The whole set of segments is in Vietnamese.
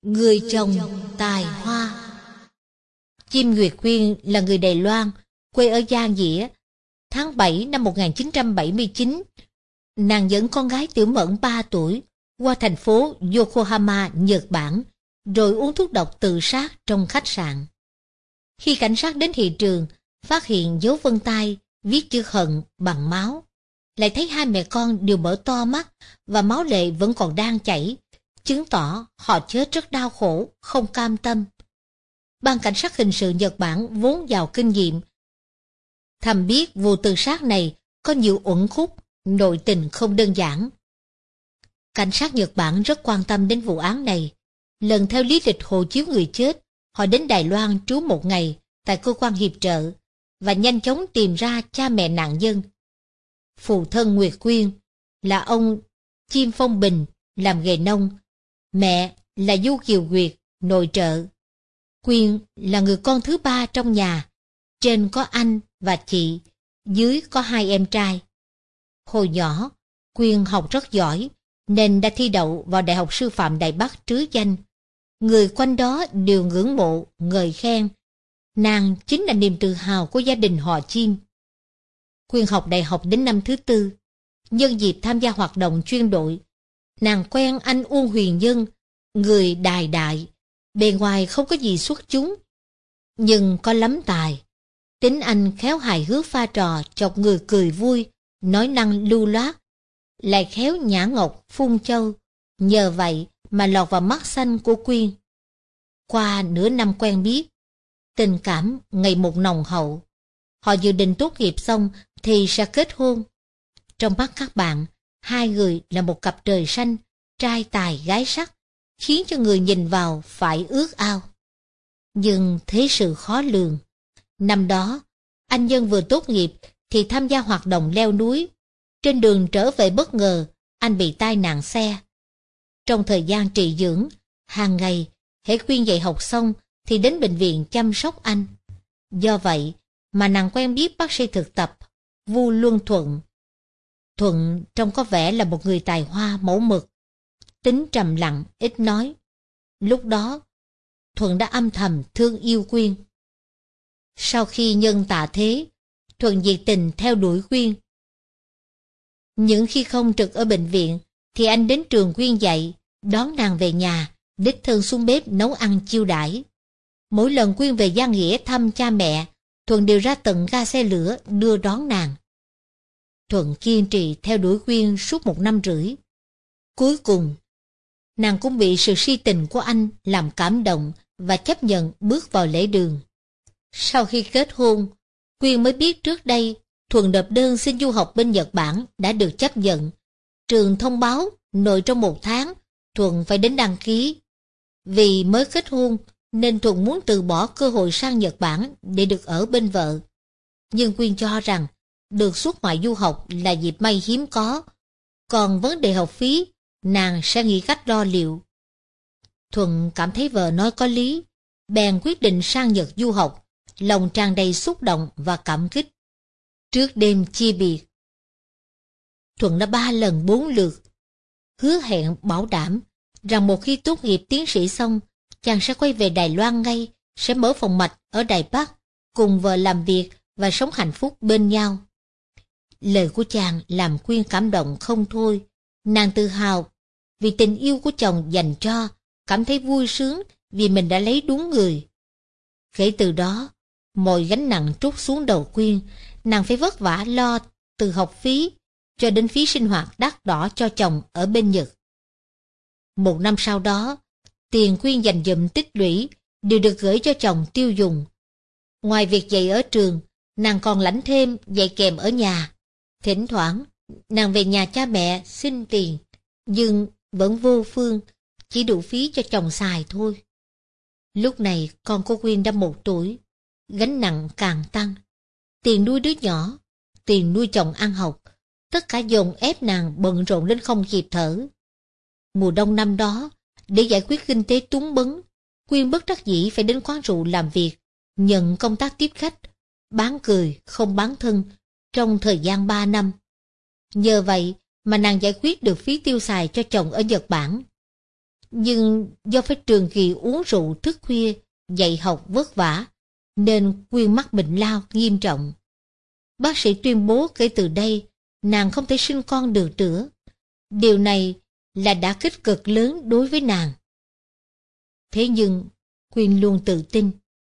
Người chồng tài hoa. Chim Nguyệt Quyên là người Đài Loan, quê ở Gia Nghĩa. Tháng 7 năm 1979, nàng dẫn con gái Tiểu Mẫn 3 tuổi qua thành phố Yokohama, Nhật Bản, rồi uống thuốc độc tự sát trong khách sạn. Khi cảnh sát đến hiện trường, phát hiện dấu vân tay viết chữ hận bằng máu, lại thấy hai mẹ con đều mở to mắt và máu lệ vẫn còn đang chảy, chứng tỏ họ chết rất đau khổ, không cam tâm. Ban cảnh sát hình sự Nhật Bản vốn giàu kinh nghiệm, thầm biết vụ tự sát này có nhiều uẩn khúc, nội tình không đơn giản. Cảnh sát Nhật Bản rất quan tâm đến vụ án này. Lần theo lý lịch hộ chiếu người chết, họ đến Đài Loan trú 1 ngày tại cơ quan hiệp trợ và nhanh chóng tìm ra cha mẹ nạn nhân. Phụ thân Nguyệt Quyên là ông Chim Phong Bình, làm nghề nông. Mẹ là Du Kiều Nguyệt, nội trợ. Quyên là người con thứ 3 trong nhà. Trên có anh và chị, dưới có 2 em trai. Hồi nhỏ, Quyên học rất giỏi, nên đã thi đậu vào Đại học Sư phạm Đài Bắc trứ danh. Người quanh đó đều ngưỡng mộ, ngợi khen. Nàng chính là niềm tự hào của gia đình họ Chim. Quyên học đại học đến năm thứ 4. Nhân dịp tham gia hoạt động chuyên đội, nàng quen anh Uông Huyền Nhân, người đài đại, bề ngoài không có gì xuất chúng, nhưng có lắm tài. Tính anh khéo hài hước pha trò, chọc người cười vui, nói năng lưu loát, lại khéo nhã ngọc phun châu. Nhờ vậy mà lọt vào mắt xanh của Quyên. Qua nửa năm quen biết, tình cảm ngày một nồng hậu. Họ dự định tốt nghiệp xong thì sẽ kết hôn. Trong mắt các bạn, hai người là một cặp trời xanh, trai tài gái sắc, khiến cho người nhìn vào phải ước ao. Nhưng thế sự khó lường. Năm đó, anh Nhân vừa tốt nghiệp thì tham gia hoạt động leo núi. Trên đường trở về bất ngờ, anh bị tai nạn xe. Trong thời gian trị dưỡng, hàng ngày, hễ Quyên dạy học xong thì đến bệnh viện chăm sóc anh. Do vậy mà nàng quen biết bác sĩ thực tập Vu Luân Thuận. Thuận trông có vẻ là một người tài hoa mẫu mực, tính trầm lặng, ít nói. Lúc đó, Thuận đã âm thầm thương yêu Quyên. Sau khi Nhân tạ thế, Thuận nhiệt tình theo đuổi Quyên. Những khi không trực ở bệnh viện, thì anh đến trường Quyên dạy, đón nàng về nhà, đích thân xuống bếp nấu ăn chiêu đãi. Mỗi lần Quyên về Gia Nghĩa thăm cha mẹ, Thuận đều ra tận ga xe lửa đưa đón nàng. Thuận kiên trì theo đuổi Quyên suốt 1 năm rưỡi. Cuối cùng, nàng cũng bị sự si tình của anh làm cảm động và chấp nhận bước vào lễ đường. Sau khi kết hôn, Quyên mới biết trước đây Thuận nộp đơn xin du học bên Nhật Bản đã được chấp nhận. Trường thông báo nội trong 1 tháng Thuận phải đến đăng ký. Vì mới kết hôn nên Thuận muốn từ bỏ cơ hội sang Nhật Bản để được ở bên vợ. Nhưng Quyên cho rằng được xuất ngoại du học là dịp may hiếm có, còn vấn đề học phí nàng sẽ nghĩ cách lo liệu. Thuận cảm thấy vợ nói có lý, bèn quyết định sang Nhật du học, lòng tràn đầy xúc động và cảm kích. Trước đêm chia biệt, Thuận đã 3 lần 4 lượt hứa hẹn bảo đảm rằng một khi tốt nghiệp tiến sĩ xong, chàng sẽ quay về Đài Loan ngay, sẽ mở phòng mạch ở Đài Bắc, cùng vợ làm việc và sống hạnh phúc bên nhau. Lời của chàng làm Quyên cảm động không thôi. Nàng tự hào vì tình yêu của chồng dành cho, cảm thấy vui sướng vì mình đã lấy đúng người. Kể từ đó, mọi gánh nặng trút xuống đầu Quyên, nàng phải vất vả lo từ học phí cho đến phí sinh hoạt đắt đỏ cho chồng ở bên Nhật. 1 năm sau đó, tiền Quyên dành dụm tích lũy đều được gửi cho chồng tiêu dùng. Ngoài việc dạy ở trường, nàng còn lãnh thêm dạy kèm ở nhà. Thỉnh thoảng, nàng về nhà cha mẹ xin tiền, nhưng vẫn vô phương, chỉ đủ phí cho chồng xài thôi. Lúc này con của Quyên đã 1 tuổi, gánh nặng càng tăng. Tiền nuôi đứa nhỏ, tiền nuôi chồng ăn học, tất cả dồn ép nàng bận rộn đến không kịp thở. Mùa đông năm đó, để giải quyết kinh tế túng bấn, Quyên bất đắc dĩ phải đến quán rượu làm việc, nhận công tác tiếp khách, bán cười không bán thân trong thời gian 3 năm. Nhờ vậy mà nàng giải quyết được phí tiêu xài cho chồng ở Nhật Bản. Nhưng do phải trường kỳ uống rượu thức khuya, dạy học vất vả, nên Quyên mắc bệnh lao nghiêm trọng. Bác sĩ tuyên bố kể từ đây, nàng không thể sinh con được nữa. Điều này là đả kích cực lớn đối với nàng. Thế nhưng, Quyên luôn tự tin.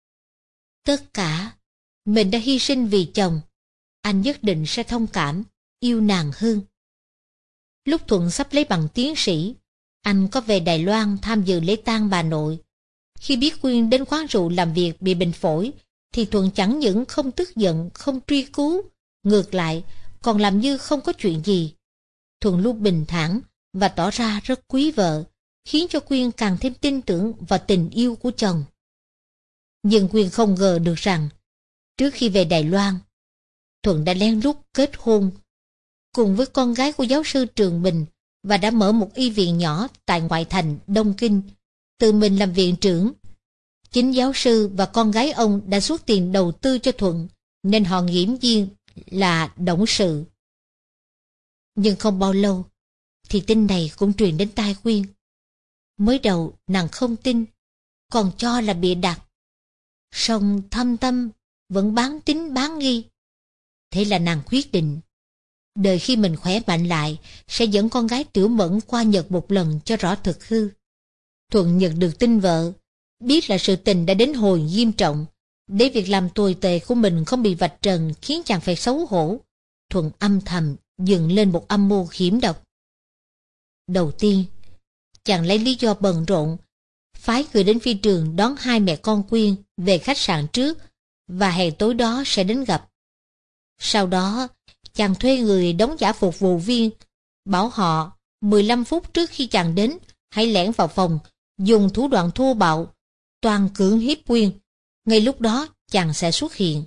Tất cả, mình đã hy sinh vì chồng, anh nhất định sẽ thông cảm, yêu nàng hơn. Lúc Thuận sắp lấy bằng tiến sĩ, anh có về Đài Loan tham dự lễ tang bà nội. Khi biết Quyên đến quán rượu làm việc bị bệnh phổi, thì Thuận chẳng những không tức giận, không truy cứu, ngược lại còn làm như không có chuyện gì. Thuận luôn bình thản và tỏ ra rất quý vợ, khiến cho Quyên càng thêm tin tưởng vào tình yêu của chồng. Nhưng Quyên không ngờ được rằng, trước khi về Đài Loan, Thuận đã lén lút kết hôn cùng với con gái của giáo sư Trường Bình và đã mở một y viện nhỏ tại ngoại thành Đông Kinh, tự mình làm viện trưởng. Chính giáo sư và con gái ông đã xuất tiền đầu tư cho Thuận, nên họ nghiễm nhiên là động sự. Nhưng không bao lâu, thì tin này cũng truyền đến tai Quyên. Mới đầu nàng không tin, còn cho là bịa đặt. Song thâm tâm vẫn bán tín bán nghi. Thế là nàng quyết định, đợi khi mình khỏe mạnh lại, sẽ dẫn con gái Tiểu Mẫn qua Nhật một lần cho rõ thực hư. Thuận nhận được tin vợ, biết là sự tình đã đến hồi nghiêm trọng. Để việc làm tồi tệ của mình không bị vạch trần khiến chàng phải xấu hổ, Thuận âm thầm dựng lên một âm mưu hiểm độc. Đầu tiên, chàng lấy lý do bận rộn, phái người đến phi trường đón hai mẹ con Quyên về khách sạn trước và hẹn tối đó sẽ đến gặp. Sau đó, chàng thuê người đóng giả phục vụ viên, bảo họ 15 phút trước khi chàng đến, hãy lẻn vào phòng, dùng thủ đoạn thô bạo, toàn cưỡng hiếp Quyên. Ngay lúc đó, chàng sẽ xuất hiện.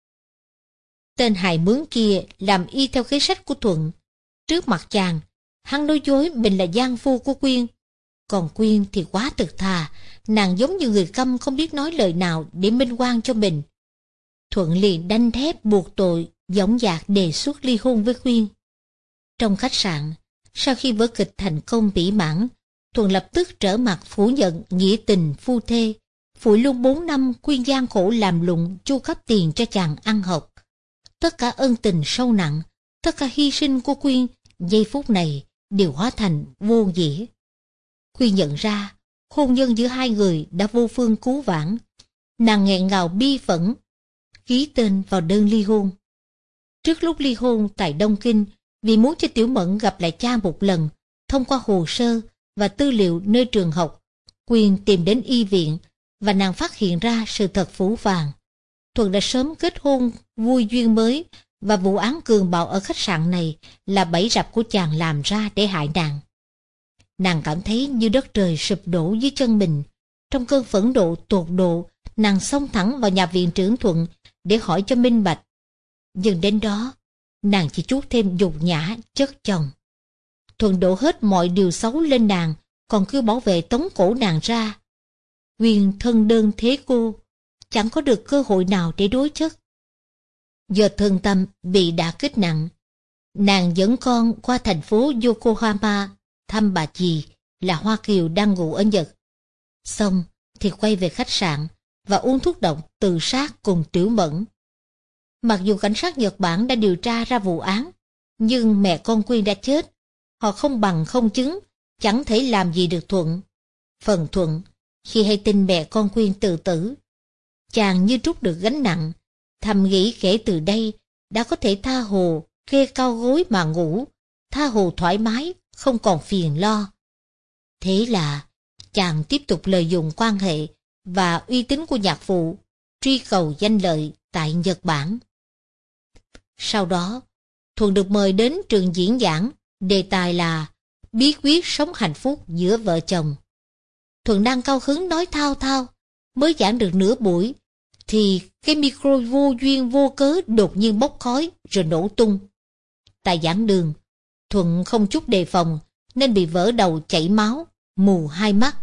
Tên hài mướn kia làm y theo kế sách của Thuận. Trước mặt chàng, hắn nói dối mình là giang phu của Quyên. Còn Quyên thì quá thực thà, nàng giống như người câm không biết nói lời nào để minh oan cho mình. Thuận liền đanh thép buộc tội, dõng dạc đề xuất ly hôn với Quyên. Trong khách sạn, sau khi vở kịch thành công mỹ mãn, Thuận lập tức trở mặt phủ nhận nghĩa tình phu thê, phủi luôn 4 năm Quyên gian khổ làm lụng chu cấp tiền cho chàng ăn học. Tất cả ân tình sâu nặng, tất cả hy sinh của Quyên giây phút này đều hóa thành vô nghĩa. Quyên nhận ra hôn nhân giữa hai người đã vô phương cứu vãn. Nàng nghẹn ngào bi phẫn, ký tên vào đơn ly hôn. Trước lúc ly hôn tại Đông Kinh, vì muốn cho Tiểu Mẫn gặp lại cha một lần, thông qua hồ sơ và tư liệu nơi trường học, Quyên tìm đến y viện và nàng phát hiện ra sự thật phũ phàng. Thuận đã sớm kết hôn vui duyên mới và vụ án cường bạo ở khách sạn này là bẫy rập của chàng làm ra để hại nàng. Nàng cảm thấy như đất trời sụp đổ dưới chân mình. Trong cơn phẫn nộ tột độ, nàng xông thẳng vào nhà viện trưởng Thuận để hỏi cho minh bạch. Nhưng đến đó, nàng chỉ chuốt thêm nhục nhã chất chồng. Thuận đổ hết mọi điều xấu lên nàng, còn cứ bảo vệ tống cổ nàng ra. Quyên thân đơn thế cô, chẳng có được cơ hội nào để đối chất. Giờ thân tâm bị đả kích nặng, nàng dẫn con qua thành phố Yokohama thăm bà dì là Hoa Kiều đang ngủ ở Nhật. Xong thì quay về khách sạn và uống thuốc độc tự sát cùng Tiểu Mẫn. Mặc dù cảnh sát Nhật Bản đã điều tra ra vụ án, nhưng mẹ con Quyên đã chết. Họ không bằng không chứng, chẳng thể làm gì được Thuận. Phần Thuận, khi hay tin mẹ con Quyên tự tử, chàng như trút được gánh nặng, thầm nghĩ kể từ đây đã có thể tha hồ kê cao gối mà ngủ, tha hồ thoải mái, không còn phiền lo. Thế là chàng tiếp tục lợi dụng quan hệ và uy tín của nhạc phụ, truy cầu danh lợi tại Nhật Bản. Sau đó, Thuận được mời đến trường diễn giảng, đề tài là bí quyết sống hạnh phúc giữa vợ chồng. Thuận đang cao hứng nói thao thao, mới giảng được nửa buổi, thì cái micro vô duyên vô cớ đột nhiên bốc khói rồi nổ tung. Tại giảng đường, Thuận không chút đề phòng nên bị vỡ đầu chảy máu, mù hai mắt.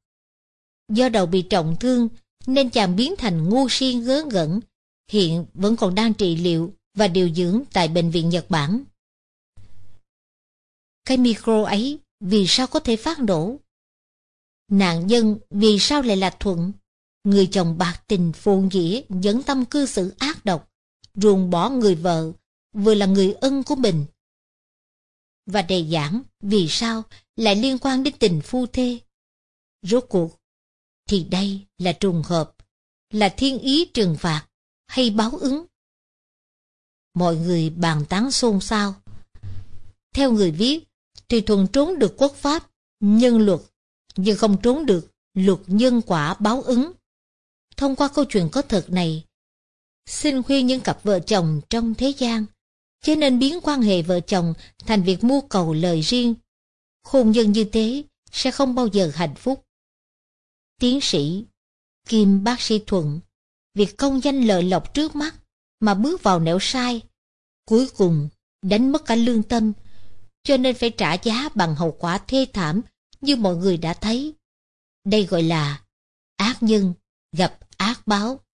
Do đầu bị trọng thương nên chàng biến thành ngu si ngớ ngẩn, hiện vẫn còn đang trị liệu và điều dưỡng tại bệnh viện Nhật Bản. Cái micro ấy vì sao có thể phát nổ? Nạn nhân vì sao lại là Thuận? Người chồng bạc tình phồn dĩa, dẫn tâm cư xử ác độc, ruồng bỏ người vợ, vừa là người ân của mình. Và đề giảng vì sao lại liên quan đến tình phu thê? Rốt cuộc thì đây là trùng hợp, là thiên ý trừng phạt hay báo ứng? Mọi người bàn tán xôn xao. Theo người viết thì Thuận trốn được quốc pháp, nhân luật, nhưng không trốn được luật nhân quả báo ứng. Thông qua câu chuyện có thật này, xin khuyên những cặp vợ chồng trong thế gian chớ nên biến quan hệ vợ chồng thành việc mưu cầu lời riêng. Hôn nhân như thế sẽ không bao giờ hạnh phúc. Tiến sĩ Kim bác sĩ Thuận, việc công danh lợi lộc trước mắt mà bước vào nẻo sai, cuối cùng đánh mất cả lương tâm, cho nên phải trả giá bằng hậu quả thê thảm như mọi người đã thấy. Đây gọi là ác nhân gặp ác báo.